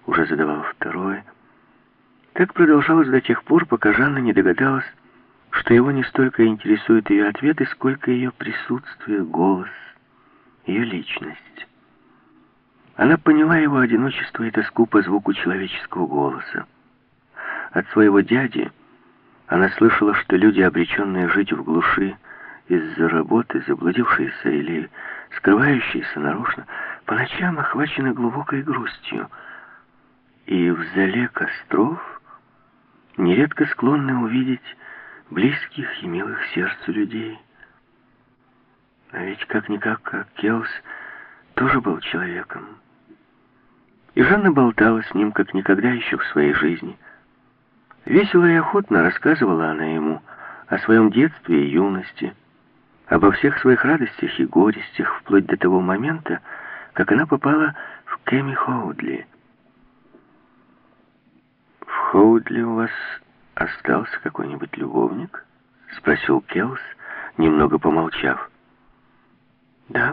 уже задавал второй. Так продолжалось до тех пор, пока Жанна не догадалась, что его не столько интересуют ее ответы, сколько ее присутствие, голос, ее личность. Она поняла его одиночество и тоску по звуку человеческого голоса. От своего дяди она слышала, что люди, обреченные жить в глуши из-за работы, заблудившиеся или скрывающиеся нарочно, по ночам охвачены глубокой грустью, и в зале костров нередко склонны увидеть близких и милых сердцу людей. А ведь как-никак, как Келс тоже был человеком. И Жанна болтала с ним, как никогда еще в своей жизни. Весело и охотно рассказывала она ему о своем детстве и юности, обо всех своих радостях и горестях, вплоть до того момента, как она попала в Кэмми Хоудли. «В Хоудли у вас остался какой-нибудь любовник?» — спросил Келс, немного помолчав. «Да».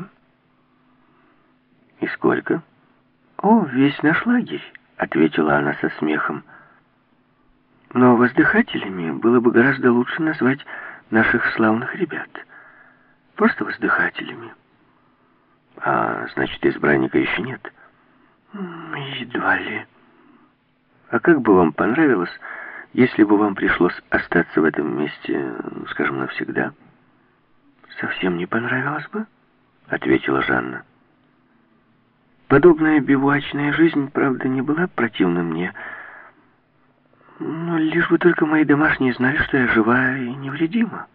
«И сколько?» «О, весь наш лагерь», — ответила она со смехом. «Но воздыхателями было бы гораздо лучше назвать наших славных ребят. Просто воздыхателями». «А, значит, избранника еще нет?» «Едва ли». «А как бы вам понравилось, если бы вам пришлось остаться в этом месте, скажем, навсегда?» «Совсем не понравилось бы», — ответила Жанна. «Подобная бивуачная жизнь, правда, не была противна мне, но лишь бы только мои домашние знали, что я жива и невредима.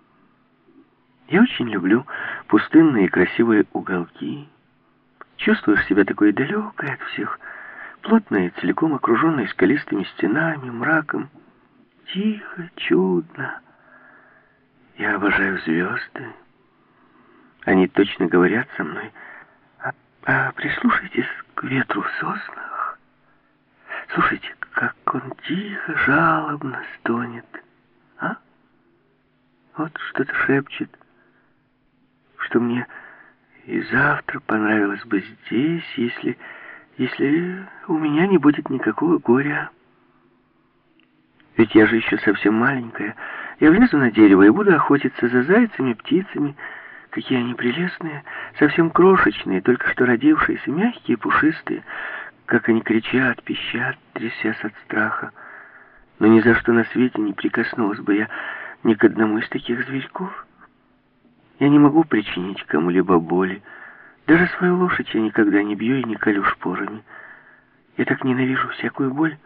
Я очень люблю пустынные и красивые уголки. Чувствуешь себя такой далекой от всех, плотной и целиком окруженной скалистыми стенами, мраком. Тихо, чудно. Я обожаю звезды. Они точно говорят со мной. А прислушайтесь к ветру в соснах. Слушайте, как он тихо, жалобно стонет. А? Вот что-то шепчет, что мне и завтра понравилось бы здесь, если у меня не будет никакого горя. Ведь я же еще совсем маленькая. Я влезу на дерево и буду охотиться за зайцами, птицами. Какие они прелестные, совсем крошечные, только что родившиеся, мягкие, пушистые. Как они кричат, пищат, трясясь от страха. Но ни за что на свете не прикоснулась бы я ни к одному из таких зверьков. Я не могу причинить кому-либо боли. Даже свою лошадь я никогда не бью и не колю шпорами. Я так ненавижу всякую боль.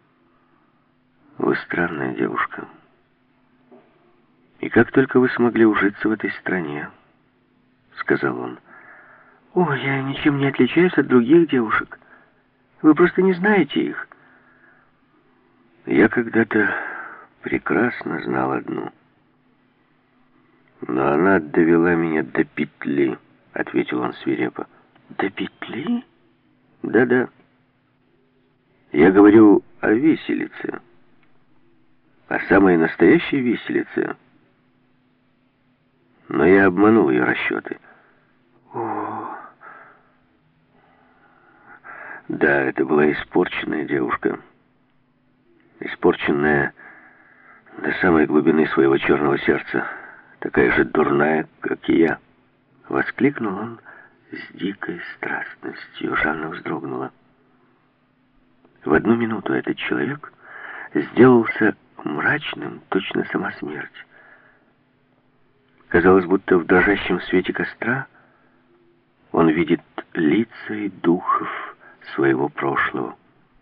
Вы странная девушка. И как только вы смогли ужиться в этой стране, сказал он. О, я ничем не отличаюсь от других девушек. Вы просто не знаете их. Я когда-то прекрасно знал одну. Но она довела меня до петли, ответил он свирепо. До петли? Да-да. Я говорю о виселице. О самой настоящей виселице. Но я обманул ее расчеты. О, да, это была испорченная девушка. Испорченная до самой глубины своего черного сердца. Такая же дурная, как и я. Воскликнул он с дикой страстностью. Жанна вздрогнула. В одну минуту этот человек сделался мрачным, точно сама смерть. Казалось, будто в дрожащем свете костра он видит лица и духов своего прошлого.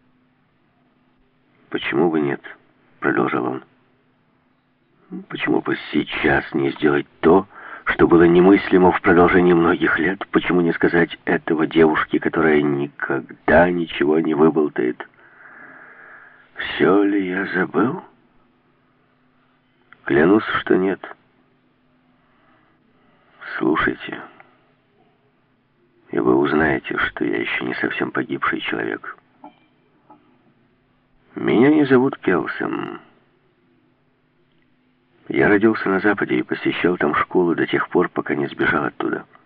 «Почему бы нет?» — продолжал он. «Почему бы сейчас не сделать то, что было немыслимо в продолжении многих лет? Почему не сказать этого девушке, которая никогда ничего не выболтает? Все ли я забыл? Клянусь, что нет. Слушайте, и вы узнаете, что я еще не совсем погибший человек. Меня не зовут Келсом. Я родился на Западе и посещал там школу до тех пор, пока не сбежал оттуда.